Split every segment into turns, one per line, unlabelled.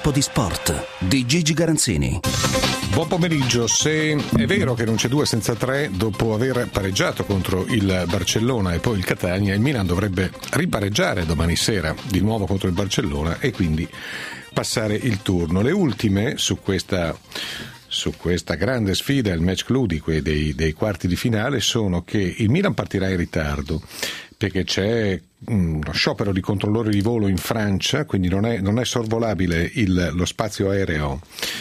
Tempo di sport di Gigi Garanzini.
Buon pomeriggio. Se è vero che non c'è 2 senza 3 dopo aver pareggiato contro il Barcellona e poi il Catania, il Milan dovrebbe ripareggiare domani sera di nuovo contro il Barcellona e quindi passare il turno. Le ultime su questa grande sfida, il match clou dei quarti di finale, sono che il Milan partirà in ritardo perché c'è uno sciopero di controllori di volo in Francia, quindi non è sorvolabile lo spazio aereo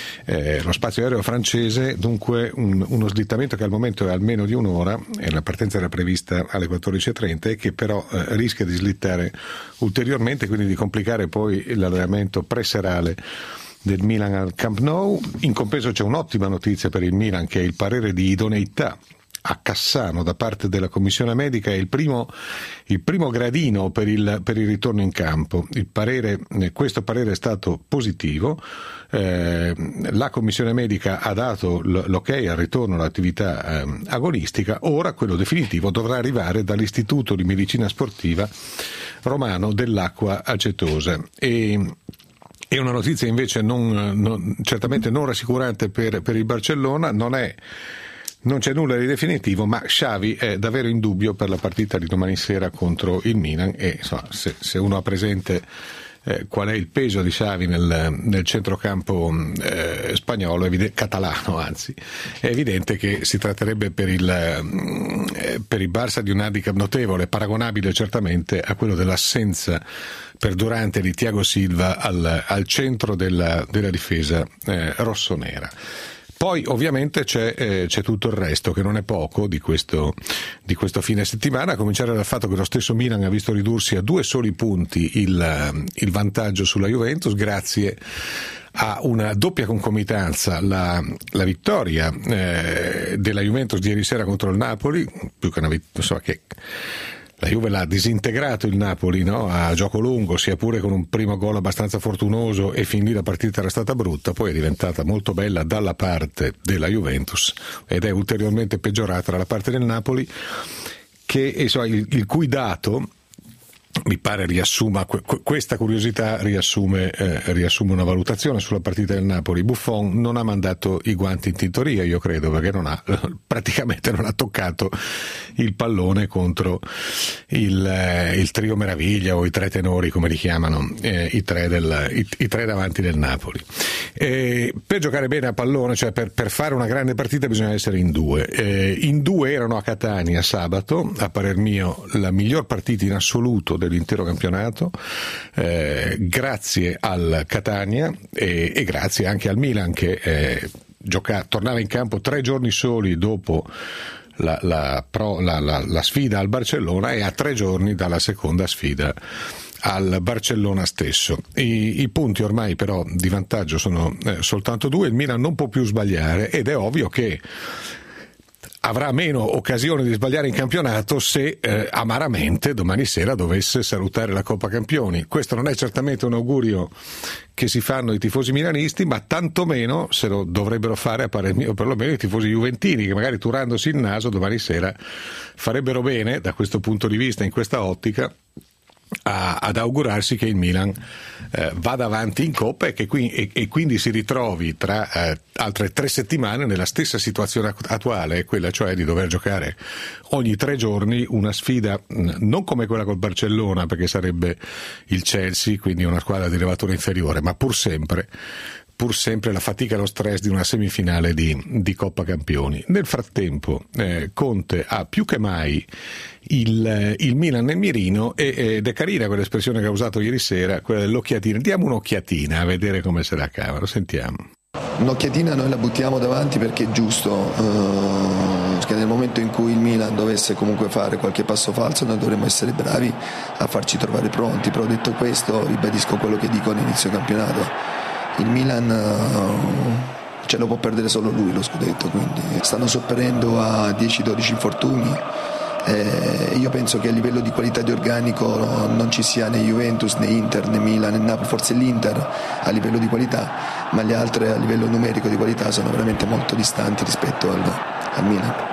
francese, dunque uno slittamento che al momento è almeno di un'ora, e la partenza era prevista alle 14.30 e che però rischia di slittare ulteriormente, quindi di complicare poi l'allenamento preserale del Milan al Camp Nou. In compenso c'è un'ottima notizia per il Milan, che è il parere di idoneità a Cassano da parte della commissione medica, è il primo gradino per il ritorno in campo. Questo parere è stato positivo. La commissione medica ha dato l'ok al ritorno all'attività agonistica. Ora quello definitivo dovrà arrivare dall'Istituto di Medicina Sportiva Romano dell'Acqua Acetosa. È una notizia invece certamente non rassicurante per il Barcellona. Non c'è nulla di definitivo, ma Xavi è davvero in dubbio per la partita di domani sera contro il Milan, e insomma, se uno ha presente qual è il peso di Xavi nel centrocampo spagnolo, catalano anzi, è evidente che si tratterebbe per il Barça di un handicap notevole, paragonabile certamente a quello dell'assenza perdurante di Thiago Silva al centro della difesa rossonera. Poi ovviamente c'è tutto il resto, che non è poco, di questo fine settimana, a cominciare dal fatto che lo stesso Milan ha visto ridursi a 2 soli punti il vantaggio sulla Juventus, grazie a una doppia concomitanza, la vittoria della Juventus di ieri sera contro il Napoli, più che una vittoria, che la Juve l'ha disintegrato il Napoli, no? A gioco lungo, sia pure con un primo gol abbastanza fortunoso, e fin lì la partita era stata brutta, poi è diventata molto bella dalla parte della Juventus ed è ulteriormente peggiorata dalla parte del Napoli, che insomma, il cui dato mi pare riassuma, questa curiosità riassume una valutazione sulla partita del Napoli. Buffon non ha mandato i guanti in tintoria, io credo, perché praticamente non ha toccato il pallone contro il trio meraviglia, o i 3 tenori come li chiamano, i tre davanti del Napoli. Per giocare bene a pallone, cioè per fare una grande partita, bisogna essere in 2. In 2 erano a Catania sabato, a parer mio la miglior partita in assoluto dell'intero campionato, grazie al Catania e grazie anche al Milan, che tornava in campo 3 giorni soli dopo la sfida al Barcellona, e a 3 giorni dalla seconda sfida al Barcellona stesso. I punti ormai però di vantaggio sono soltanto 2, il Milan non può più sbagliare, ed è ovvio che avrà meno occasioni di sbagliare in campionato se amaramente domani sera dovesse salutare la Coppa Campioni. Questo non è certamente un augurio che si fanno i tifosi milanisti, ma tantomeno se lo dovrebbero fare, a parer mio, perlomeno i tifosi juventini, che magari turandosi il naso domani sera farebbero bene, da questo punto di vista, in questa ottica, ad augurarsi che il Milan vada avanti in Coppa e quindi si ritrovi tra altre 3 settimane nella stessa situazione attuale, quella cioè di dover giocare ogni 3 giorni una sfida non come quella col Barcellona, perché sarebbe il Chelsea, quindi una squadra di levatura inferiore, ma pur sempre la fatica e lo stress di una semifinale di Coppa Campioni. Nel frattempo Conte ha più che mai il Milan nel mirino, ed è carina quell'espressione che ha usato ieri sera, quella dell'occhiatina. Diamo un'occhiatina a vedere come se la cavano, sentiamo.
Un'occhiatina noi la buttiamo davanti perché è giusto, perché nel momento in cui il Milan dovesse comunque fare qualche passo falso noi dovremmo essere bravi a farci trovare pronti. Però detto questo, ribadisco quello che dico all'inizio campionato: il Milan ce lo può perdere solo lui lo scudetto, quindi stanno sopperendo a 10-12 infortuni. Io penso che a livello di qualità di organico non ci sia né Juventus né Inter né Milan né Napoli, forse l'Inter a livello di qualità, ma gli altri a livello numerico di qualità sono veramente molto distanti rispetto al Milan.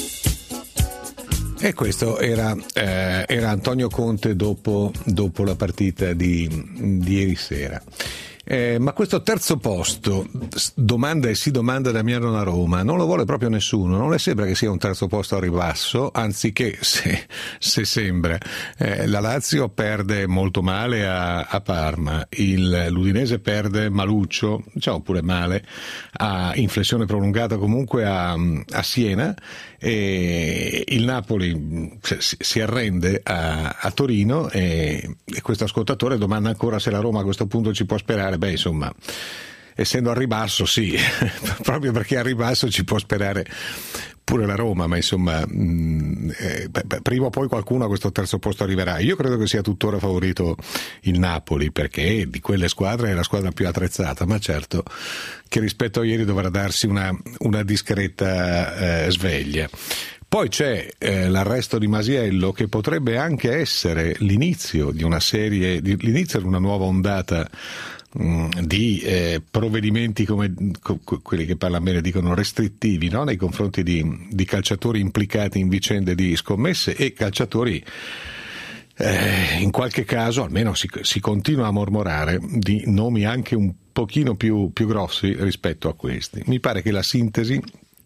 E questo era Antonio Conte dopo la partita di ieri sera. Ma questo terzo posto, domanda Damiano Donnarumma, non lo vuole proprio nessuno, non le sembra che sia un terzo posto a ribasso, anziché se sembra. La Lazio perde molto male a Parma, l'Udinese perde maluccio, diciamo pure male, a inflessione prolungata comunque a Siena, e il Napoli si arrende a Torino, e questo ascoltatore domanda ancora se la Roma a questo punto ci può sperare. Beh, insomma, essendo al ribasso sì, proprio perché al ribasso ci può sperare pure la Roma, ma insomma prima o poi qualcuno a questo terzo posto arriverà. Io credo che sia tuttora favorito il Napoli, perché di quelle squadre è la squadra più attrezzata, ma certo che rispetto a ieri dovrà darsi una discreta sveglia. Poi c'è l'arresto di Masiello, che potrebbe anche essere l'inizio di una serie, l'inizio di una nuova ondata di provvedimenti come quelli che parlano bene dicono restrittivi, no? Nei confronti di calciatori implicati in vicende di scommesse e calciatori in qualche caso, almeno si continua a mormorare di nomi anche un pochino più grossi rispetto a questi. Mi pare che la sintesi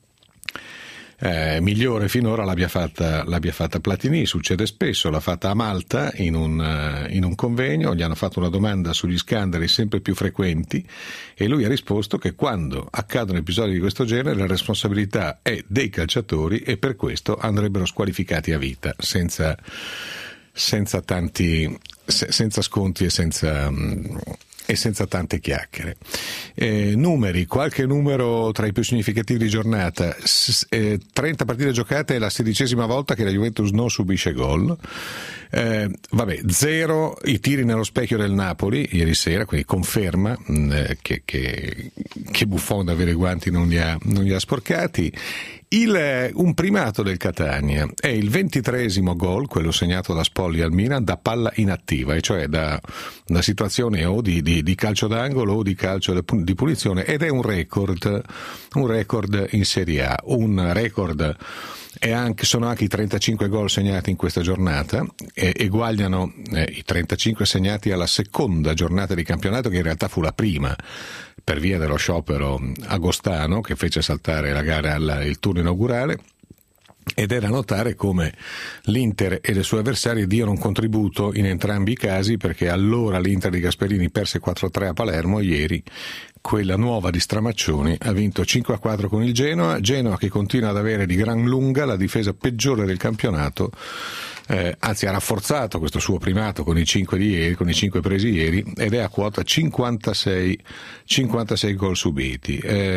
migliore finora l'abbia fatta Platini. Succede spesso, l'ha fatta a Malta in un convegno, gli hanno fatto una domanda sugli scandali sempre più frequenti e lui ha risposto che quando accadono episodi di questo genere la responsabilità è dei calciatori e per questo andrebbero squalificati a vita, senza sconti e senza tante chiacchiere. Numeri, qualche numero tra i più significativi di giornata: 30 partite giocate, è la 16ª volta che la Juventus non subisce gol. 0 i tiri nello specchio del Napoli ieri sera, quindi conferma che Buffon da avere i guanti non li ha sporcati. Un primato del Catania è il 23esimo gol, quello segnato da Spolli al Milan, da palla inattiva, e cioè da situazione o di calcio d'angolo o di calcio di punizione, ed è un record in Serie A, un record. Sono anche i 35 gol segnati in questa giornata, eguagliano i 35 segnati alla seconda giornata di campionato, che in realtà fu la prima per via dello sciopero agostano che fece saltare la gara il turno inaugurale. Ed è da notare come l'Inter e le sue avversarie diano un contributo in entrambi i casi, perché allora l'Inter di Gasperini perse 4-3 a Palermo, ieri quella nuova di Stramaccioni ha vinto 5-4 con il Genoa che continua ad avere di gran lunga la difesa peggiore del campionato, anzi ha rafforzato questo suo primato con i 5 di ieri, con i 5 presi ieri, ed è a quota 56 gol subiti.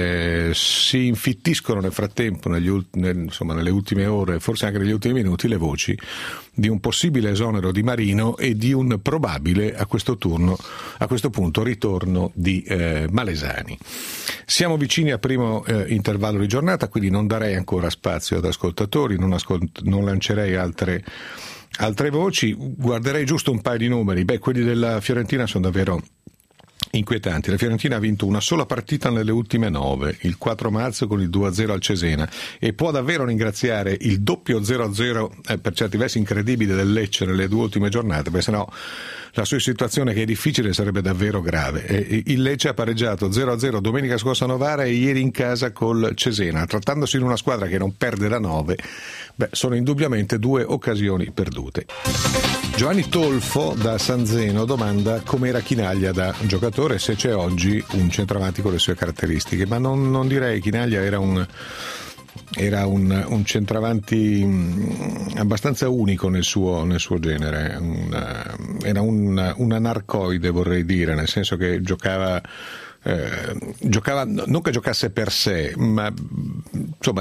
Si infittiscono nel frattempo, nelle ultime ore, forse anche negli ultimi minuti, le voci di un possibile esonero di Marino e di un probabile a questo punto ritorno di Malesani. Siamo vicini al primo intervallo di giornata, quindi non darei ancora spazio ad ascoltatori, non lancerei altre voci, guarderei giusto un paio di numeri. Quelli della Fiorentina sono davvero inquietanti. La Fiorentina ha vinto una sola partita nelle ultime 9, il 4 marzo con il 2-0 al Cesena, e può davvero ringraziare il doppio 0-0 per certi versi incredibile del Lecce nelle 2 ultime giornate, perché sennò la sua situazione, che è difficile, sarebbe davvero grave. Il Lecce ha pareggiato 0-0 domenica scorsa a Novara e ieri in casa col Cesena. Trattandosi di una squadra che non perde da 9, sono indubbiamente 2 occasioni perdute. Giovanni Tolfo da San Zeno domanda com'era Chinaglia da giocatore, se c'è oggi un centravanti con le sue caratteristiche, ma non direi. Chinaglia era un centravanti abbastanza unico nel suo genere, era un anarcoide, vorrei dire, nel senso che giocava non che giocasse per sé, ma insomma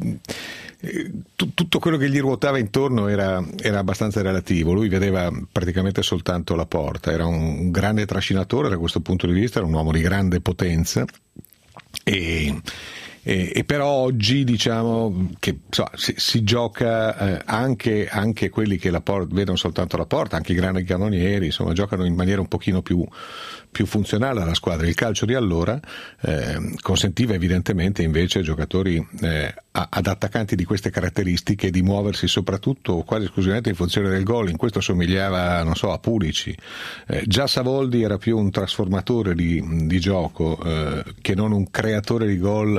tutto quello che gli ruotava intorno era abbastanza relativo. Lui vedeva praticamente soltanto la porta, era un grande trascinatore da questo punto di vista, era un uomo di grande potenza, e però oggi diciamo che si gioca anche quelli che vedono soltanto la porta, anche i grandi cannonieri, insomma, giocano in maniera un pochino più funzionale alla squadra. Il calcio di allora consentiva evidentemente invece giocatori ad attaccanti di queste caratteristiche, di muoversi soprattutto quasi esclusivamente in funzione del gol. In questo somigliava, non so, a Pulisic. Già Savoldi era più un trasformatore di gioco che non un creatore di gol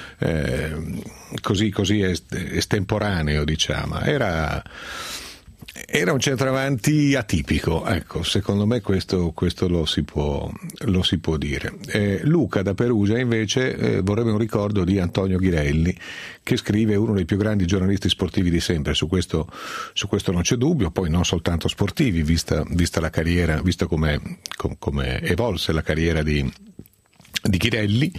così estemporaneo, diciamo. Era un centravanti atipico, ecco, secondo me questo lo si può dire. Luca da Perugia invece vorrebbe un ricordo di Antonio Ghirelli, che scrive, uno dei più grandi giornalisti sportivi di sempre, su questo non c'è dubbio, poi non soltanto sportivi, vista la carriera, vista come evolse la carriera di Ghirelli.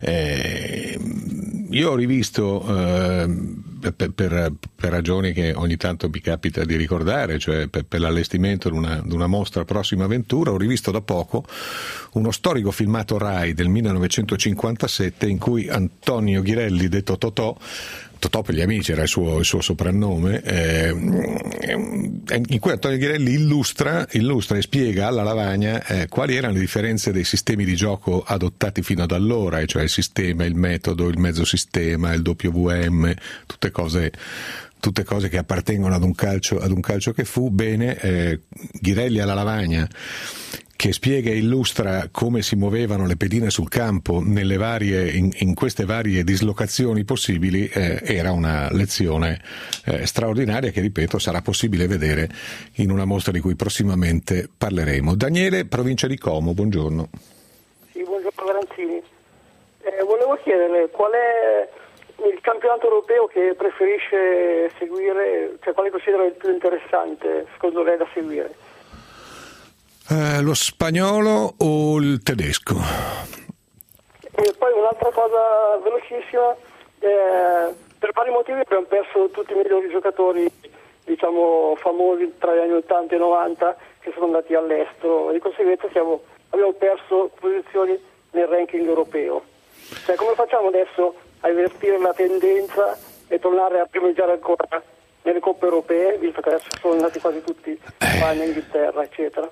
Io ho rivisto per ragioni che ogni tanto mi capita di ricordare, cioè per l'allestimento di una mostra Prossima Avventura, ho rivisto da poco uno storico filmato Rai del 1957 in cui Antonio Ghirelli, detto Totò per gli amici era il suo soprannome, in cui Antonio Ghirelli illustra e spiega alla lavagna quali erano le differenze dei sistemi di gioco adottati fino ad allora, cioè il sistema, il metodo, il mezzosistema, il WM, tutte cose che appartengono ad un calcio che fu. Bene, Ghirelli alla lavagna, che spiega e illustra come si muovevano le pedine sul campo in queste varie dislocazioni possibili, era una lezione straordinaria che, ripeto, sarà possibile vedere in una mostra di cui prossimamente parleremo. Daniele, provincia di Como, buongiorno.
Sì, buongiorno Garanzini. Volevo chiederle qual è il campionato europeo che preferisce seguire, cioè quale considera il più interessante secondo lei da seguire?
Lo spagnolo o il tedesco?
E poi un'altra cosa velocissima, per vari motivi abbiamo perso tutti i migliori giocatori, diciamo, famosi tra gli anni 80 e 90 che sono andati all'estero, di conseguenza abbiamo perso posizioni nel ranking europeo. Cioè, come facciamo adesso a invertire la tendenza e tornare a primeggiare ancora nelle coppe europee, visto che adesso sono andati quasi tutti Spagna, Inghilterra, eccetera?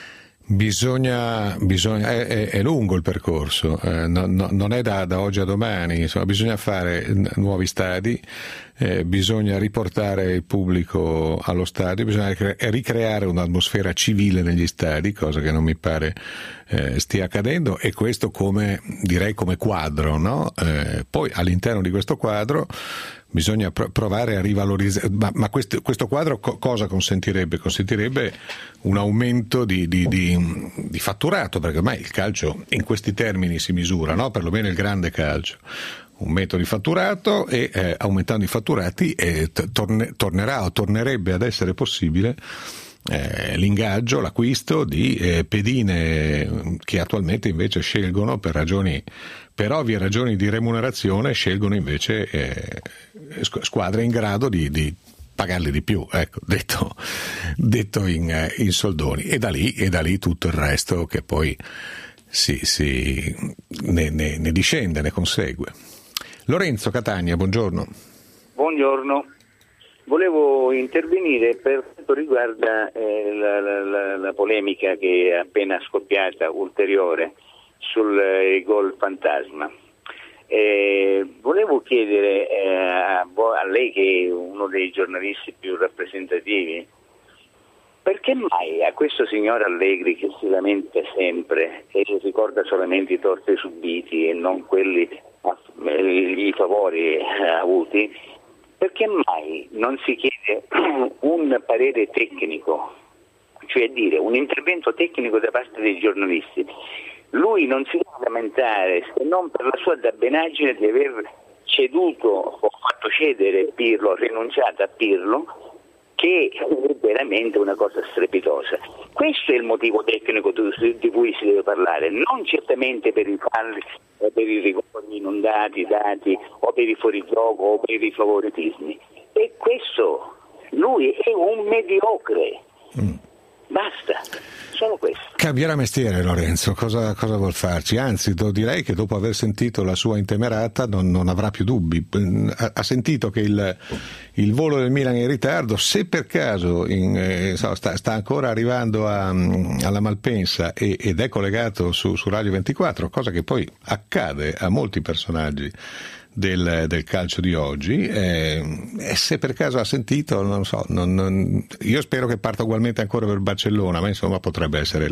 Bisogna è lungo il percorso, non è da oggi a domani, insomma, bisogna fare nuovi stadi, bisogna riportare il pubblico allo stadio, bisogna ricreare un'atmosfera civile negli stadi, cosa che non mi pare stia accadendo, e questo come quadro, no? Poi all'interno di questo quadro bisogna provare a rivalorizzare, ma questo quadro cosa consentirebbe? Consentirebbe un aumento di fatturato, perché ormai il calcio in questi termini si misura, no? Perlomeno il grande calcio. Un aumento di fatturato, e aumentando i fatturati tornerebbe ad essere possibile l'ingaggio, l'acquisto di pedine che attualmente invece scelgono per ovvie ragioni di remunerazione, scelgono invece squadre in grado di pagarli di più, ecco, detto in soldoni, e da lì tutto il resto che poi ne discende, ne consegue. Lorenzo, Catania, buongiorno.
Buongiorno. Volevo intervenire per quanto riguarda la polemica che è appena scoppiata, ulteriore, sul gol fantasma. Volevo chiedere a lei, che è uno dei giornalisti più rappresentativi, perché mai a questo signor Allegri, che si lamenta sempre e ricorda solamente i torti subiti e non i favori avuti, perché mai non si chiede un parere tecnico, cioè dire un intervento tecnico da parte dei giornalisti? Lui non si deve lamentare, se non per la sua dabbenaggine di aver ceduto o fatto cedere Pirlo, rinunciato a Pirlo, che è veramente una cosa strepitosa. Questo è il motivo tecnico di cui si deve parlare, non certamente per i falli, per i rigori non dati, o per i fuorigioco o per i favoritismi. E questo, lui è un mediocre. Basta, solo questo.
Cambierà mestiere Lorenzo, cosa vuol farci? Anzi, direi che dopo aver sentito la sua intemerata non avrà più dubbi. Ha sentito che il volo del Milan è in ritardo, se per caso sta ancora arrivando alla Malpensa ed è collegato su Radio 24, cosa che poi accade a molti personaggi del calcio di oggi, e se per caso ha sentito, non so, io spero che parta ugualmente ancora per Barcellona, ma insomma potrebbe essere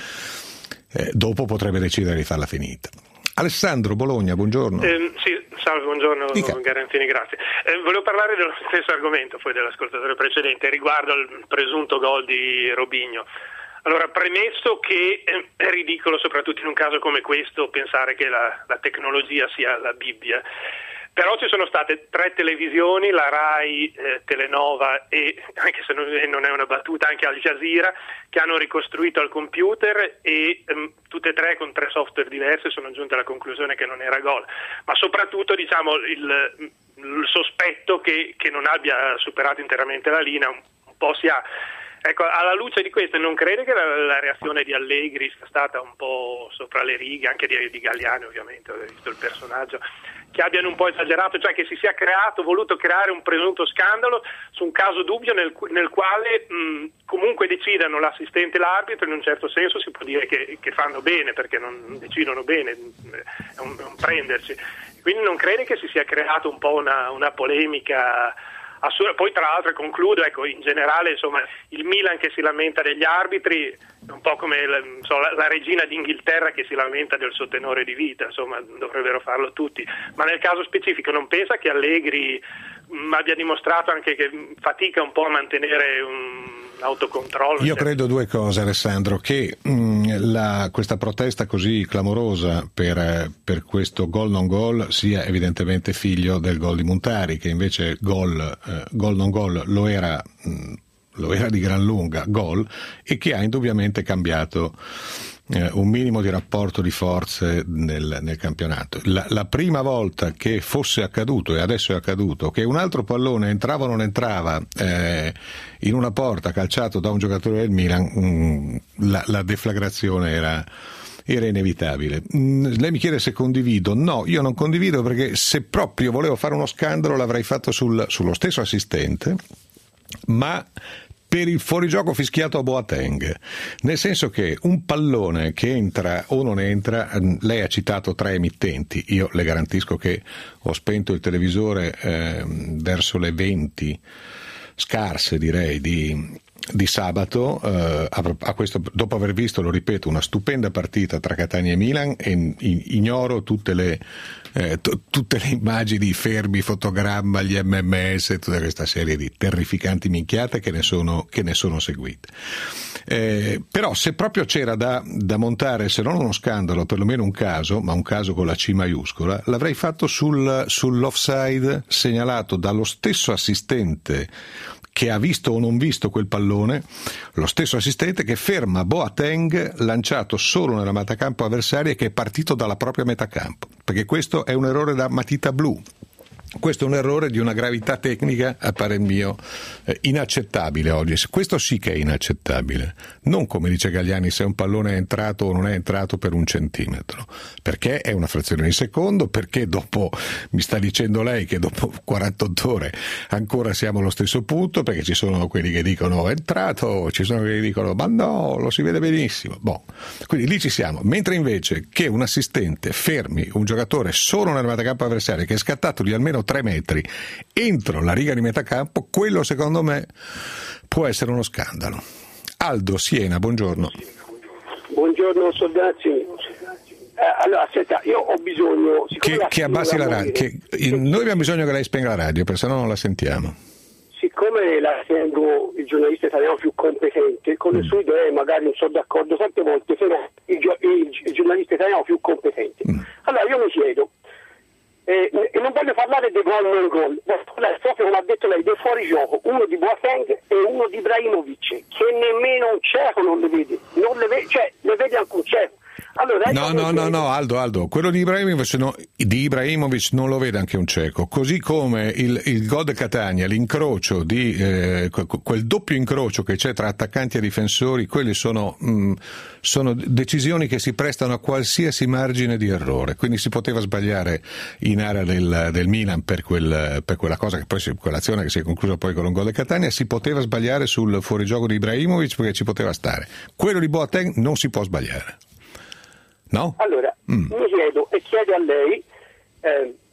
dopo potrebbe decidere di farla finita. Alessandro, Bologna, buongiorno.
Sì, salve, buongiorno Garanzini, grazie. Volevo parlare dello stesso argomento poi dell'ascoltatore precedente riguardo al presunto gol di Robinho. Allora, premesso che è ridicolo, soprattutto in un caso come questo, pensare che la tecnologia sia la Bibbia. Però ci sono state 3 televisioni, la Rai, Telenova e, anche se non è una battuta, anche Al Jazeera, che hanno ricostruito al computer e tutte e 3 con 3 software diversi sono giunte alla conclusione che non era gol. Ma soprattutto, diciamo, il sospetto che non abbia superato interamente la linea un po' si ha. Ecco, alla luce di questo, non crede che la reazione di Allegri sia stata un po' sopra le righe, anche di Galliani ovviamente, ho visto il personaggio, che abbiano un po' esagerato, cioè che si sia voluto creare un presunto scandalo su un caso dubbio nel quale comunque decidano l'assistente e l'arbitro, in un certo senso si può dire che fanno bene, perché non decidono bene, è un prenderci. Quindi non crede che si sia creato un po' una polemica assurda. Poi tra l'altro, concludo, ecco, in generale, insomma, il Milan che si lamenta degli arbitri è un po' come la regina d'Inghilterra che si lamenta del suo tenore di vita, insomma, dovrebbero farlo tutti. Ma nel caso specifico non pensa che Allegri abbia dimostrato anche che fatica un po' a mantenere un autocontrollo?
Io credo 2 cose, Alessandro, che questa protesta così clamorosa per questo gol non gol sia evidentemente figlio del gol di Montari, che invece gol non gol lo era di gran lunga gol, e che ha indubbiamente cambiato un minimo di rapporto di forze nel campionato. La prima volta che fosse accaduto, e adesso è accaduto, che un altro pallone entrava o non entrava in una porta calciato da un giocatore del Milan, la deflagrazione era inevitabile. Lei mi chiede se condivido. No, io non condivido, perché se proprio volevo fare uno scandalo l'avrei fatto sullo stesso assistente, ma per il fuorigioco fischiato a Boateng, nel senso che un pallone che entra o non entra, lei ha citato 3 emittenti, io le garantisco che ho spento il televisore verso le 20 scarse, direi, di sabato, a questo, dopo aver visto, lo ripeto, una stupenda partita tra Catania e Milan, e ignoro tutte le immagini, i fermi, fotogramma, gli MMS, tutta questa serie di terrificanti minchiate che ne sono seguite. Però se proprio c'era da montare, se non uno scandalo, perlomeno un caso, ma un caso con la C maiuscola, l'avrei fatto sull'offside segnalato dallo stesso assistente che ha visto o non visto quel pallone, lo stesso assistente che ferma Boateng lanciato solo nella metacampo avversaria e che è partito dalla propria metacampo, perché questo è un errore da matita blu. Questo è un errore di una gravità tecnica, a parer mio, inaccettabile oggi. Questo sì che è inaccettabile. Non, come dice Galliani, se un pallone è entrato o non è entrato per 1 centimetro. Perché è una frazione di secondo, perché dopo, mi sta dicendo lei che dopo 48 ore ancora siamo allo stesso punto, perché ci sono quelli che dicono è entrato, ci sono quelli che dicono ma no, lo si vede benissimo. Quindi lì ci siamo. Mentre invece che un assistente fermi un giocatore solo nella metacampo avversaria, che è scattato di almeno 3 metri entro la riga di metacampo, quello secondo me può essere uno scandalo. Aldo, Siena, buongiorno.
Buongiorno Soldazzi. Allora, aspetta, io ho bisogno
che abbassi la radio. Noi abbiamo bisogno che lei spenga la radio, perché sennò non la sentiamo.
Siccome la ritengo il giornalista italiano più competente, con le sue idee magari non sono d'accordo tante volte, però il giornalista italiano più competente. Allora io mi chiedo, e non voglio parlare dei gol non gol, voglio parlare proprio, come ha detto lei, dei fuorigioco, uno di Boateng e uno di Ibrahimovic, che nemmeno un cieco non le vede, cioè le vede anche un cieco. Allora,
no, Aldo, quello di Ibrahimovic non lo vede anche un cieco, così come il gol di Catania, l'incrocio quel doppio incrocio che c'è tra attaccanti e difensori, quelli sono decisioni che si prestano a qualsiasi margine di errore, quindi si poteva sbagliare in area del Milan per quella cosa che poi quell'azione che si è conclusa poi con un gol di Catania, si poteva sbagliare sul fuorigioco di Ibrahimovic perché ci poteva stare, quello di Boateng non si può sbagliare. No?
Allora, mi chiedo e chiedo a lei,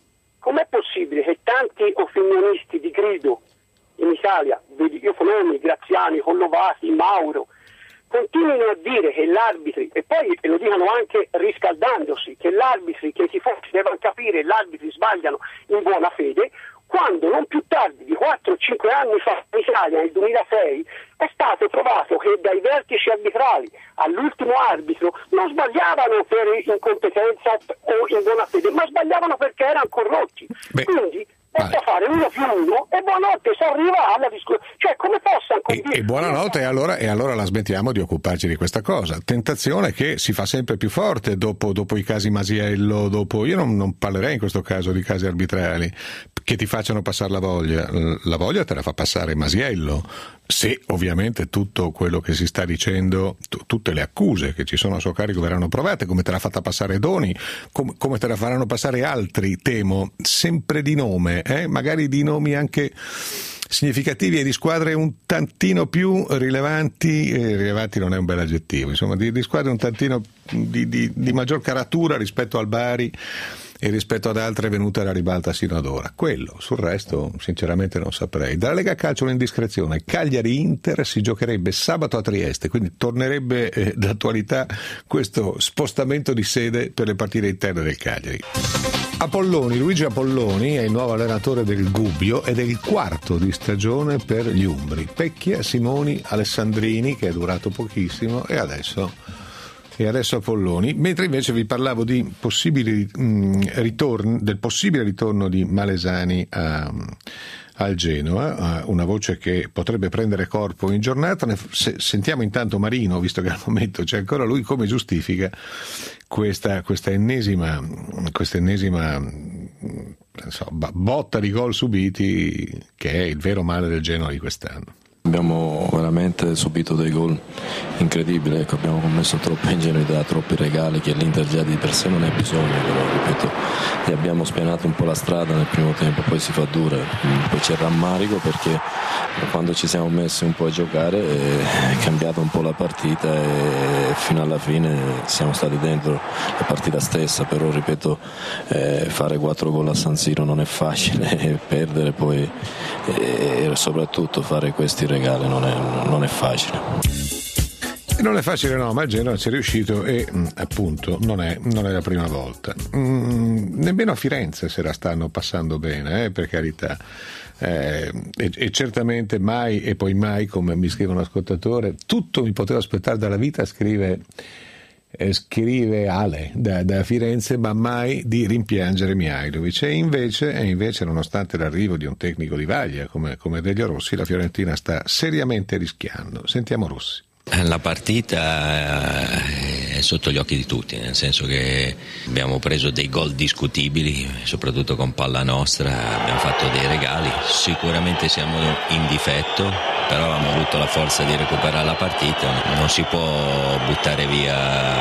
com'è possibile che tanti opinionisti di grido in Italia, io con nomi, Graziani, Collovati, Mauro, continuino a dire che gli arbitri, e poi lo dicono anche riscaldandosi, che gli arbitri, che i tifosi devono capire, gli arbitri sbagliano in buona fede, quando non più tardi di 4 o 5 anni fa in Italia, nel 2006, è stato trovato che dai vertici arbitrali all'ultimo arbitro non sbagliavano per incompetenza o in buona fede, ma sbagliavano perché erano corrotti. Quindi basta fare 1+1 e buonanotte, si arriva alla discussione. Cioè, come possa
e buonanotte, e allora la smettiamo di occuparci di questa cosa. Tentazione che si fa sempre più forte dopo i casi Masiello, io non parlerei in questo caso di casi arbitrali che ti facciano passare la voglia. La voglia te la fa passare Masiello, se ovviamente tutto quello che si sta dicendo, tutte le accuse che ci sono a suo carico verranno provate, come te l'ha fatta passare Doni, come te la faranno passare altri, temo, sempre di nome, magari di nomi anche significativi e di squadre un tantino più rilevanti non è un bel aggettivo, insomma di squadre un tantino di maggior caratura rispetto al Bari e rispetto ad altre venute alla ribalta sino ad ora. Quello, sul resto sinceramente non saprei. Dalla Lega Calcio un'indiscrezione: Cagliari-Inter si giocherebbe sabato a Trieste, quindi tornerebbe d'attualità questo spostamento di sede per le partite interne del Cagliari. Luigi Apolloni è il nuovo allenatore del Gubbio ed è il quarto di stagione per gli umbri. Pecchia, Simoni, Alessandrini, che è durato pochissimo, e adesso Apolloni, mentre invece vi parlavo di del possibile ritorno di Malesani al Genoa, una voce che potrebbe prendere corpo in giornata. Sentiamo intanto Marino, visto che al momento c'è ancora lui, come giustifica questa ennesima botta di gol subiti, che è il vero male del Genoa di quest'anno.
Abbiamo veramente subito dei gol incredibili, abbiamo commesso troppe ingenuità, troppi regali che l'Inter già di per sé non ha bisogno, però ripeto, gli abbiamo spianato un po' la strada nel primo tempo, poi si fa dura, poi c'è rammarico perché quando ci siamo messi un po' a giocare è cambiata un po' la partita e fino alla fine siamo stati dentro la partita stessa, però ripeto, fare 4 gol a San Siro non è facile, perdere poi e soprattutto fare questi regali non è facile.
Non è facile, no, ma il Genoa ci è riuscito e appunto non è la prima volta. Nemmeno a Firenze se la stanno passando bene, per carità. E certamente mai e poi mai, come mi scrive un ascoltatore, tutto mi potevo aspettare dalla vita, scrive Ale da Firenze, ma mai di rimpiangere Mihajlović. E invece nonostante l'arrivo di un tecnico di vaglia come Delio Rossi, la Fiorentina sta seriamente rischiando. Sentiamo Rossi.
La partita è sotto gli occhi di tutti, nel senso che abbiamo preso dei gol discutibili, soprattutto con palla nostra, abbiamo fatto dei regali, sicuramente siamo in difetto, però abbiamo avuto la forza di recuperare la partita, non si può buttare via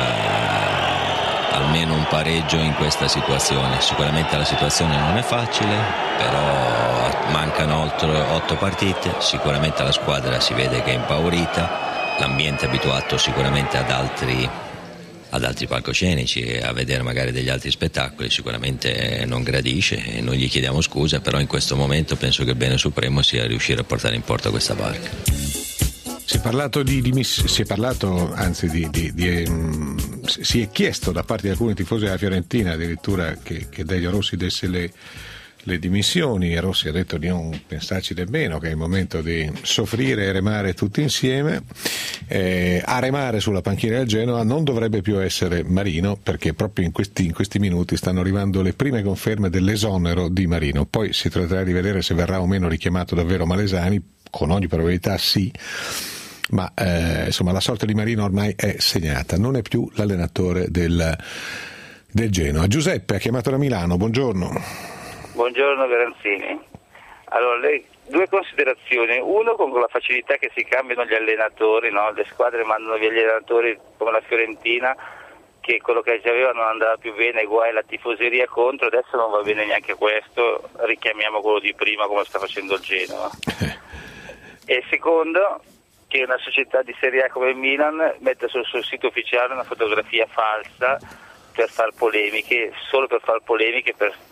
almeno un pareggio in questa situazione. Sicuramente la situazione non è facile, però mancano 8 partite, sicuramente la squadra si vede che è impaurita, l'ambiente è abituato sicuramente ad altri palcoscenici e a vedere magari degli altri spettacoli, sicuramente non gradisce e noi gli chiediamo scusa, però in questo momento penso che il bene supremo sia riuscire a portare in porto questa barca.
Si è chiesto da parte di alcuni tifosi della Fiorentina addirittura che Delio Rossi desse le dimissioni, e Rossi ha detto di non pensarci nemmeno, che è il momento di soffrire e remare tutti insieme. A remare sulla panchina del Genoa non dovrebbe più essere Marino, perché proprio in questi minuti stanno arrivando le prime conferme dell'esonero di Marino. Poi si tratterà di vedere se verrà o meno richiamato davvero Malesani, con ogni probabilità sì, ma insomma la sorte di Marino ormai è segnata, non è più l'allenatore del Genoa. Giuseppe ha chiamato da Milano, buongiorno.
Buongiorno Garanzini. Allora, lei, 2 considerazioni. Uno, con la facilità che si cambiano gli allenatori, no? Le squadre mandano via gli allenatori come la Fiorentina, che quello che già aveva non andava più bene, guai la tifoseria contro, adesso non va bene neanche questo, richiamiamo quello di prima come sta facendo il Genoa. E secondo, che una società di Serie A come il Milan mette sul suo sito ufficiale una fotografia falsa per far polemiche, solo per far polemiche, per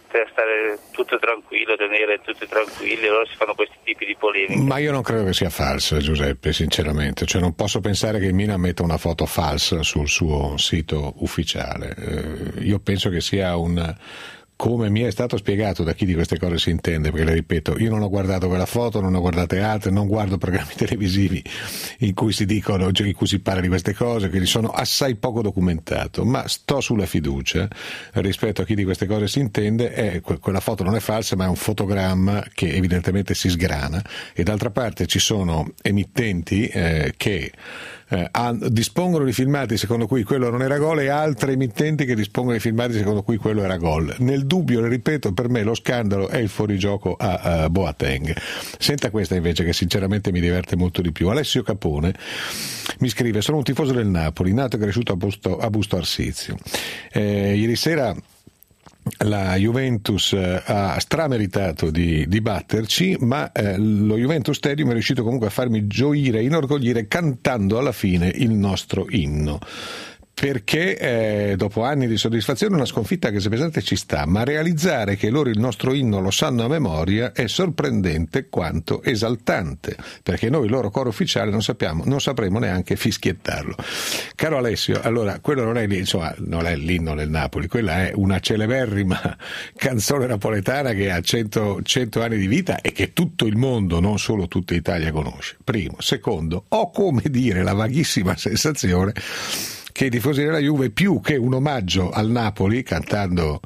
per stare tutto tranquillo, tenere tutti tranquilli, allora si fanno questi tipi di polemiche.
Ma io non credo che sia falsa, Giuseppe, sinceramente, cioè non posso pensare che il Milan metta una foto falsa sul suo sito ufficiale. Io penso che sia come mi è stato spiegato da chi di queste cose si intende, perché le ripeto, io non ho guardato quella foto, non ho guardate altre, non guardo programmi televisivi in cui si dicono, cioè in cui si parla di queste cose, quindi sono assai poco documentato, ma sto sulla fiducia rispetto a chi di queste cose si intende. Quella foto non è falsa, ma è un fotogramma che evidentemente si sgrana, e d'altra parte ci sono emittenti che dispongono di filmati secondo cui quello non era gol, e altre emittenti che dispongono di filmati secondo cui quello era gol. Nel dubbio, le ripeto, per me lo scandalo è il fuorigioco a Boateng. Senta questa invece, che sinceramente mi diverte molto di più. Alessio Capone mi scrive: sono un tifoso del Napoli, nato e cresciuto a Busto Arsizio. Ieri sera la Juventus ha strameritato di batterci, ma lo Juventus Stadium è riuscito comunque a farmi gioire e inorgoglire cantando alla fine il nostro inno. Perché dopo anni di soddisfazione una sconfitta che se pesante ci sta, ma realizzare che loro il nostro inno lo sanno a memoria è sorprendente quanto esaltante, perché noi il loro coro ufficiale non sapremo neanche fischiettarlo. Caro Alessio, allora quello non è l'inno del Napoli, quella è una celeberrima canzone napoletana che ha 100 anni di vita e che tutto il mondo, non solo tutta Italia, conosce. Primo. Secondo, ho come dire la vaghissima sensazione che i tifosi della Juve, più che un omaggio al Napoli, cantando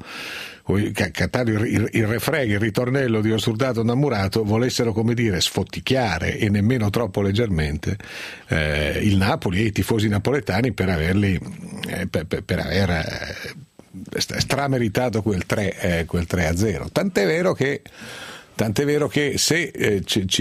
il refrain, il ritornello di Ho soldato innamorato, volessero, come dire, sfotticchiare, e nemmeno troppo leggermente, il Napoli e i tifosi napoletani per aver strameritato quel 3-0. Tant'è vero che se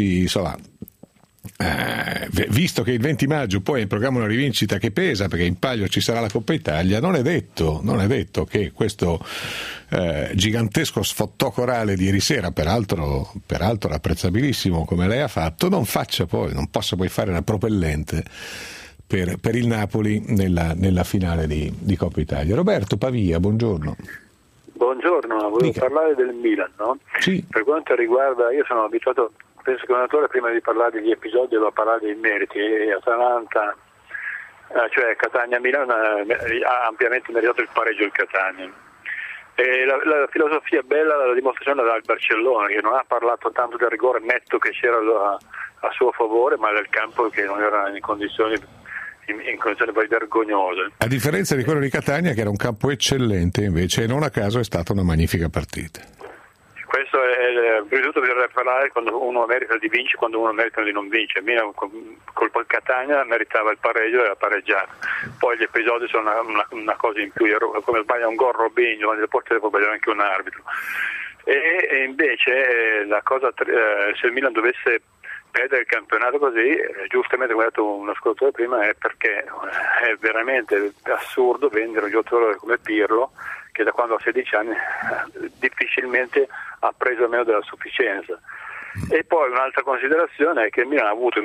visto che il 20 maggio poi è in programma una rivincita che pesa, perché in palio ci sarà la Coppa Italia, non è detto che questo gigantesco sfottò corale di ieri sera, peraltro apprezzabilissimo come lei ha fatto, non possa poi fare la propellente per il Napoli nella finale di Coppa Italia. Roberto Pavia, buongiorno.
Buongiorno, volevo parlare del Milan, no?
Sì.
Per quanto riguarda, io sono abituato, penso che un attore prima di parlare degli episodi doveva parlare dei meriti, e Atalanta, cioè Catania-Milan ha ampiamente meritato il pareggio il Catania. E la filosofia bella, la dimostrazione dal Barcellona, che non ha parlato tanto del rigore netto che c'era a suo favore, ma del campo che non era in condizioni poi vergognose. A differenza di quello di Catania, che era un campo eccellente invece, e non a caso è stata una magnifica partita. Questo è prima di tutto bisogna parlare quando uno merita di vincere, quando uno merita di non vincere. Milan col Catania meritava il pareggio e era pareggiato. Poi gli episodi sono una cosa in più, come sbaglia un gol Robinho, ma nel portiere può sbagliare anche un arbitro. E invece la cosa, se il Milan dovesse perdere il campionato così, giustamente come ha detto un ascoltatore prima, è perché è veramente assurdo vendere un giocatore come Pirlo, che da quando ha 16 anni difficilmente ha preso meno della sufficienza. E poi un'altra considerazione è che il Milan ha avuto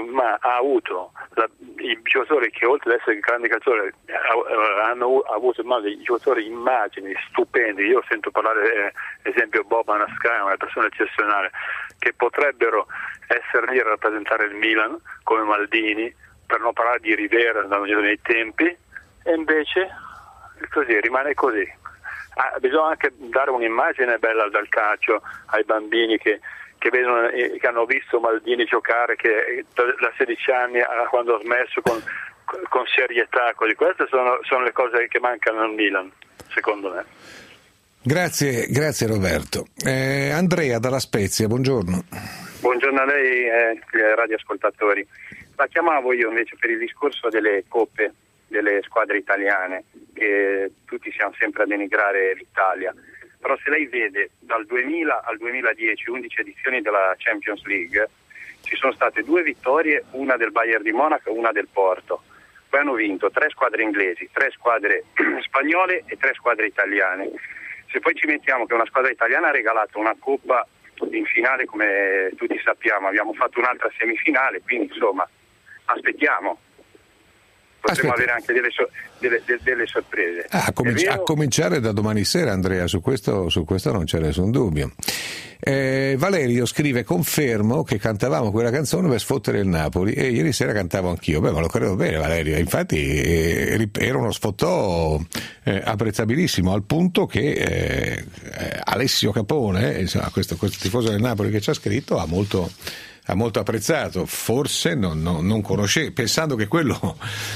i giocatori che, oltre ad essere grandi calciatori, hanno avuto dei giocatori immagini stupendi. Io sento parlare, esempio, Boban Ascari, una persona eccezionale, che potrebbero essere lì a rappresentare il Milan, come Maldini, per non parlare di Rivera nei tempi, e invece così rimane così. Bisogna anche dare un'immagine bella dal calcio ai bambini che vedono, che hanno visto Maldini giocare, che da 16 anni quando ha smesso con serietà, così. Queste sono le cose che mancano al Milan, secondo me.
Grazie Roberto. Andrea dalla Spezia, buongiorno.
Buongiorno a lei e ai radioascoltatori. La chiamavo io invece per il discorso delle coppe delle squadre italiane, che tutti siamo sempre a denigrare l'Italia. Però se lei vede dal 2000 al 2010, 11 edizioni della Champions League, ci sono state 2 vittorie, una del Bayern di Monaco e una del Porto. Poi hanno vinto 3 squadre inglesi, 3 squadre spagnole e 3 squadre italiane. Se poi ci mettiamo che una squadra italiana ha regalato una coppa in finale, come tutti sappiamo, abbiamo fatto un'altra semifinale, quindi insomma aspettiamo. potremmo avere anche delle sorprese.
A cominciare da domani sera, Andrea, su questo non c'è nessun dubbio. Valerio scrive: confermo che cantavamo quella canzone per sfottere il Napoli, e ieri sera cantavo anch'io. Ma lo credo bene, Valerio, infatti era uno sfottò apprezzabilissimo, al punto che Alessio Capone, insomma, questo tifoso del Napoli che ci ha scritto, ha molto apprezzato. Forse non conosce, pensando che quello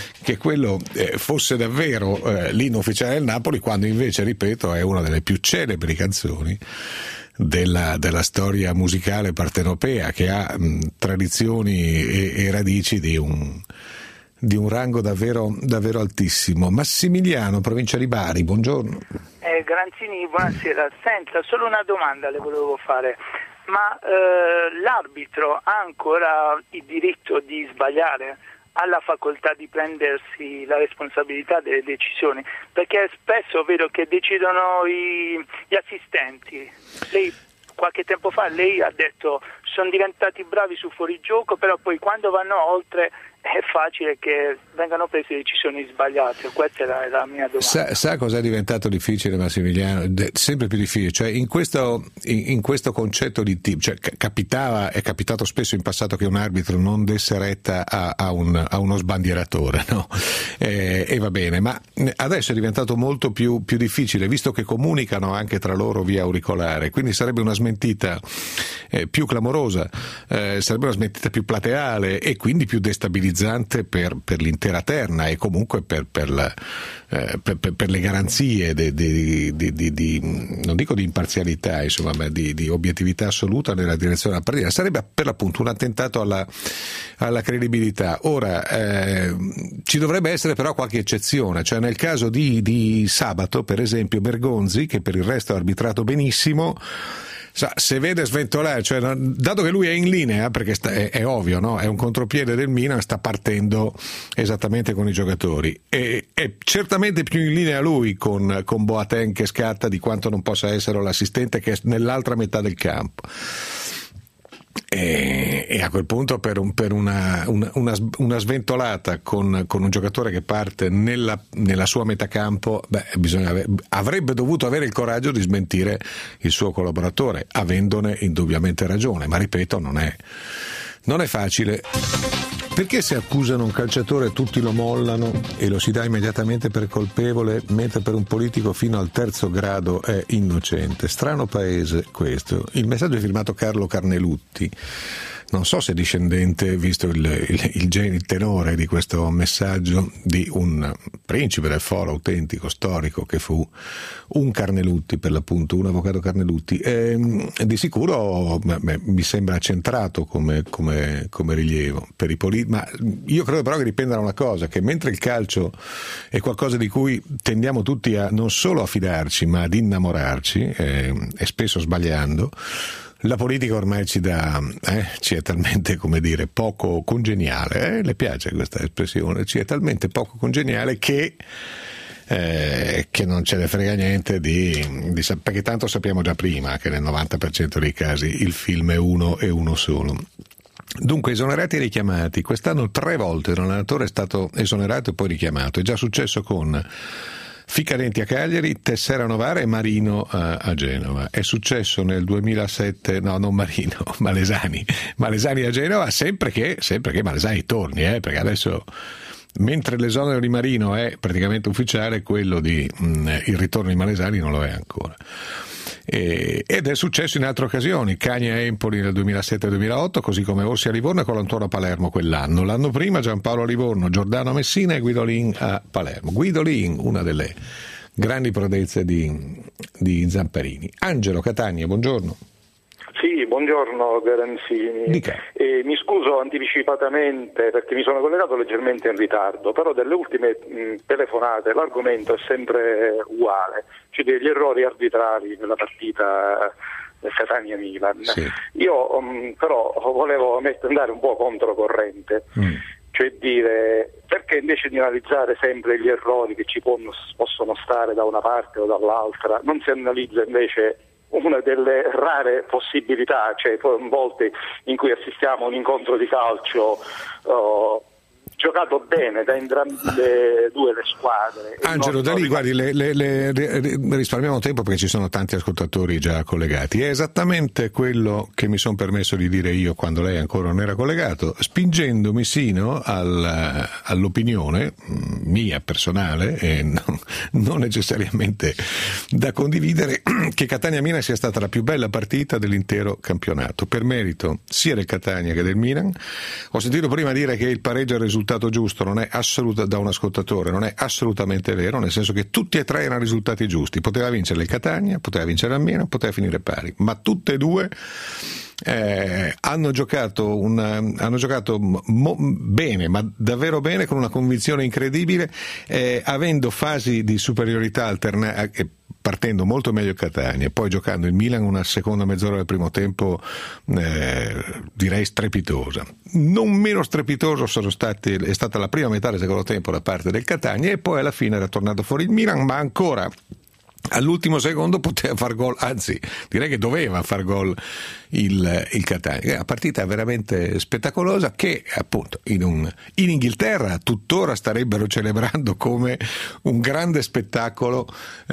fosse davvero l'inno ufficiale del Napoli, quando invece, ripeto, è una delle più celebri canzoni della storia musicale partenopea, che ha tradizioni e radici di un rango davvero altissimo. Massimiliano, provincia di Bari, buongiorno.
Granzini, buonasera. Senta, solo una domanda le volevo fare. Ma l'arbitro ha ancora il diritto di sbagliare? Ha la facoltà di prendersi la responsabilità delle decisioni? Perché spesso vedo che decidono gli assistenti. Qualche tempo fa lei ha detto sono diventati bravi su fuorigioco, però poi quando vanno oltre è facile che vengano prese decisioni sbagliate. Questa è la mia domanda.
Sa cosa è diventato difficile, Massimiliano? Sempre più difficile, cioè in questo concetto di team, cioè è capitato spesso in passato che un arbitro non desse retta a uno sbandieratore, no? E va bene, ma adesso è diventato molto più difficile, visto che comunicano anche tra loro via auricolare, quindi sarebbe una smentita più clamorosa, sarebbe una smentita più plateale e quindi più destabilizzante per l'intera terna, e comunque per le garanzie non dico di imparzialità, insomma, ma di obiettività assoluta nella direzione della partita. Sarebbe per l'appunto un attentato alla credibilità. Ora ci dovrebbe essere però qualche eccezione, cioè nel caso di sabato, per esempio, Bergonzi, che per il resto ha arbitrato benissimo, se vede sventolare, cioè, dato che lui è in linea, perché è ovvio, no? È un contropiede del Milan, sta partendo esattamente con i giocatori, e è certamente più in linea lui con Boateng che scatta di quanto non possa essere l'assistente che è nell'altra metà del campo. E a quel punto per una sventolata con un giocatore che parte nella sua metà campo, avrebbe dovuto avere il coraggio di smentire il suo collaboratore, avendone indubbiamente ragione, ma ripeto, non è facile. Perché se accusano un calciatore tutti lo mollano e lo si dà immediatamente per colpevole, mentre per un politico fino al terzo grado è innocente? Strano paese questo. Il messaggio è firmato Carlo Carnelutti. Non so se discendente, visto il tenore di questo messaggio, di un principe del foro autentico, storico, che fu un Carnelutti, per l'appunto, un avvocato Carnelutti. Di sicuro mi sembra centrato come rilievo per i ma io credo però che dipenda da una cosa, che mentre il calcio è qualcosa di cui tendiamo tutti non solo a fidarci, ma ad innamorarci, e spesso sbagliando, la politica ormai ci è talmente, come dire, poco congeniale, le piace questa espressione, ci è talmente poco congeniale che non ce ne frega niente perché tanto sappiamo già prima che nel 90% dei casi il film è uno e uno solo. Dunque, esonerati e richiamati. Quest'anno 3 volte un allenatore è stato esonerato e poi richiamato. È già successo con Ficcarenti a Cagliari, Tessera a Novara e Marino a Genova. È successo nel 2007, no, non Marino, Malesani a Genova, sempre che Malesani torni, perché adesso, mentre l'esonero di Marino è praticamente ufficiale, quello il ritorno di Malesani non lo è ancora. Ed è successo in altre occasioni, Cagni a Empoli nel 2007-2008, così come Orsi a Livorno e Colantuono a Palermo quell'anno. L'anno prima Giampaolo a Livorno, Giordano a Messina e Guidolin a Palermo. Guidolin, una delle grandi prodezze di Zamparini. Angelo, Catania, buongiorno.
Sì, buongiorno Garanzini. Mi scuso anticipatamente perché mi sono collegato leggermente in ritardo, però delle ultime telefonate l'argomento è sempre uguale, cioè degli errori arbitrali nella partita Catania-Milan. Sì. Io però volevo andare un po' controcorrente, cioè dire, perché invece di analizzare sempre gli errori che ci possono stare da una parte o dall'altra, non si analizza invece una delle rare possibilità, cioè volte in cui assistiamo a un incontro di calcio giocato bene da entrambe le due le squadre.
Angelo, da lì guardi, risparmiamo tempo perché ci sono tanti ascoltatori già collegati. È esattamente quello che mi sono permesso di dire io quando lei ancora non era collegato, spingendomi sino all'opinione mia personale e non necessariamente da condividere, che Catania-Milan sia stata la più bella partita dell'intero campionato, per merito sia del Catania che del Milan. Ho sentito prima dire che il pareggio è il risultato giusto, non è da un ascoltatore, non è assolutamente vero, nel senso che tutti e tre erano risultati giusti. Poteva vincere il Catania, poteva vincere il Milan, poteva finire pari, ma tutte e due hanno giocato bene, ma davvero bene, con una convinzione incredibile, avendo fasi di superiorità alternate, partendo molto meglio il Catania, poi giocando il Milan una seconda mezz'ora del primo tempo direi strepitosa. Non meno strepitoso è stata la prima metà del secondo tempo da parte del Catania, e poi alla fine era tornato fuori il Milan, ma ancora all'ultimo secondo poteva far gol, anzi direi che doveva far gol il Catania. È una partita veramente spettacolosa che appunto in Inghilterra tuttora starebbero celebrando come un grande spettacolo,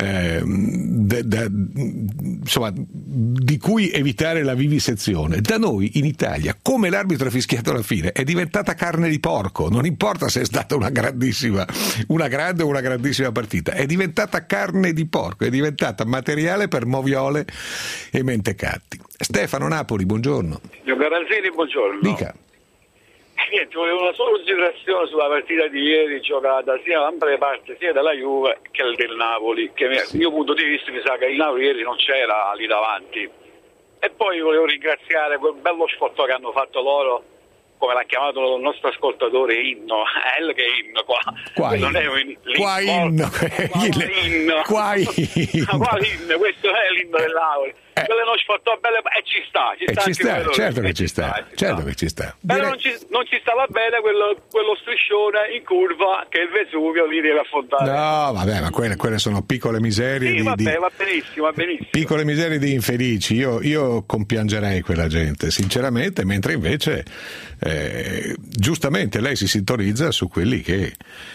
insomma, di cui evitare la vivisezione. Da noi in Italia, come l'arbitro ha fischiato alla fine, è diventata carne di porco, non importa se è stata una grande o una grandissima partita, è diventata carne di porco, è diventata materiale per moviole e mentecatti. Stefano, Napoli, buongiorno.
Garanzini, buongiorno.
Dica.
Niente, volevo una sola considerazione sulla partita di ieri giocata sia da ample parti sia della Juve che del Napoli, che dal mio punto di vista mi sa che il Napoli ieri non c'era lì davanti. E poi volevo ringraziare quel bello sforzo che hanno fatto loro, come l'ha chiamato il nostro ascoltatore, inno. Che inno qua? Non è un inno. Quale inno? Questo è l'inno dell'Auli. Quello non sfottò bene e ci sta.
Certo che ci sta.
Però non ci stava bene quello striscione in curva che il Vesuvio lì deve affrontare.
No, vabbè, ma quelle sono piccole miserie.
Sì, va benissimo.
Piccole miserie di infelici. Io compiangerei quella gente, sinceramente, mentre invece giustamente lei si sintonizza su quelli che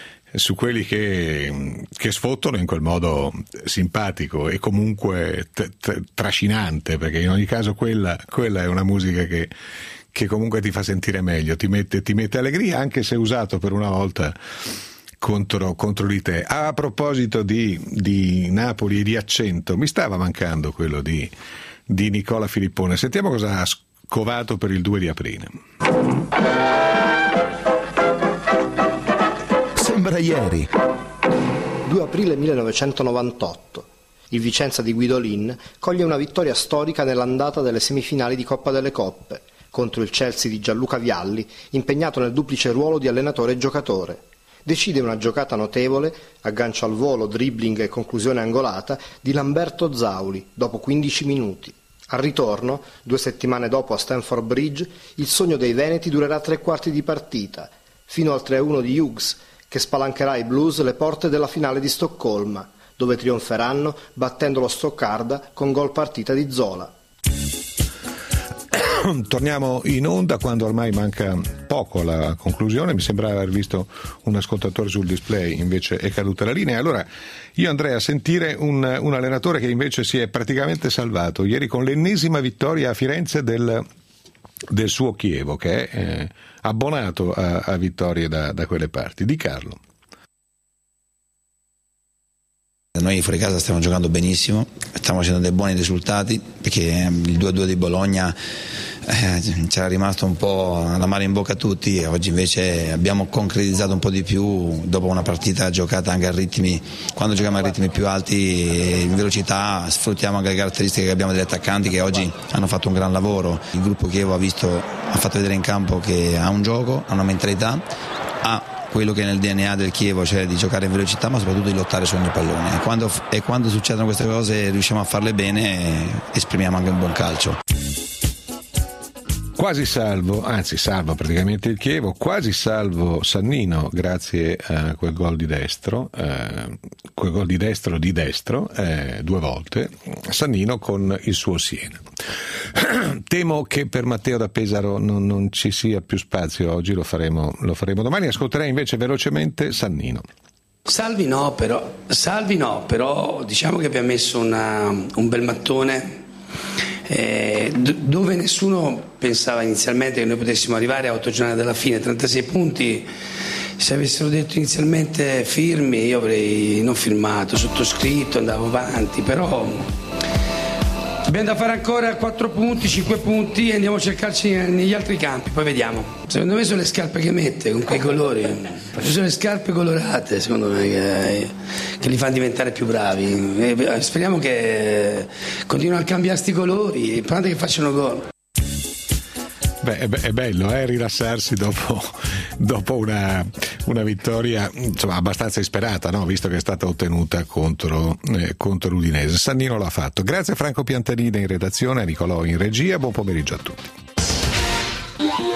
sfottono in quel modo simpatico e comunque trascinante, perché in ogni caso quella è una musica che comunque ti fa sentire meglio, ti mette allegria, anche se usato per una volta contro di te. A proposito di Napoli e di accento, mi stava mancando quello di Nicola Filippone. Sentiamo cosa ha scovato per il 2 di aprile.
Sembra ieri.
2 aprile 1998. Il Vicenza di Guidolin coglie una vittoria storica nell'andata delle semifinali di Coppa delle Coppe contro il Chelsea di Gianluca Vialli, impegnato nel duplice ruolo di allenatore e giocatore. Decide una giocata notevole, aggancio al volo, dribbling e conclusione angolata di Lamberto Zauli dopo 15 minuti. Al ritorno, 2 settimane dopo a Stamford Bridge, il sogno dei veneti durerà 3/4 di partita, fino al 3-1 di Hughes, che spalancherà ai Blues le porte della finale di Stoccolma, dove trionferanno battendo lo Stoccarda con gol partita di Zola.
Torniamo in onda quando ormai manca poco alla conclusione. Mi sembra aver visto un ascoltatore sul display, invece è caduta la linea. Allora io andrei a sentire un allenatore che invece si è praticamente salvato ieri con l'ennesima vittoria a Firenze del suo Chievo, che è abbonato a vittorie da quelle parti. Di Carlo.
Noi fuori casa stiamo giocando benissimo, stiamo facendo dei buoni risultati, perché il 2-2 di Bologna c'era rimasto un po' l'amaro in bocca a tutti, e oggi invece abbiamo concretizzato un po' di più dopo una partita giocata anche a ritmi, quando giochiamo a ritmi più alti in velocità sfruttiamo anche le caratteristiche che abbiamo degli attaccanti che oggi hanno fatto un gran lavoro. Il gruppo Chievo ha fatto vedere in campo che ha un gioco, ha una mentalità, ha quello che è nel DNA del Chievo, cioè di giocare in velocità ma soprattutto di lottare su ogni pallone, e quando succedono queste cose riusciamo a farle bene e esprimiamo anche un buon calcio.
quasi salvo praticamente il Chievo, quasi salvo Sannino grazie a quel gol di destro, di destro 2 volte, Sannino con il suo Siena. Temo che per Matteo da Pesaro non ci sia più spazio oggi, lo faremo domani. Ascolterei invece velocemente Sannino.
Salvi no, però diciamo che abbiamo messo un bel mattone dove nessuno pensava inizialmente che noi potessimo arrivare a 8 giornate dalla fine, 36 punti. Se avessero detto inizialmente firmi, io avrei non firmato, sottoscritto, andavo avanti, però abbiamo da fare ancora 4 punti, 5 punti e andiamo a cercarci negli altri campi, poi vediamo. Secondo me sono le scarpe che mette con quei colori, sono le scarpe colorate secondo me che li fanno diventare più bravi. E speriamo che continuino a cambiare sti colori, l'importante è che facciano gol.
Beh, è bello rilassarsi dopo una vittoria insomma abbastanza isperata, no? Visto che è stata ottenuta contro l'Udinese. Sannino l'ha fatto. Grazie a Franco Piantanina in redazione, a Nicolò in regia, buon pomeriggio a tutti.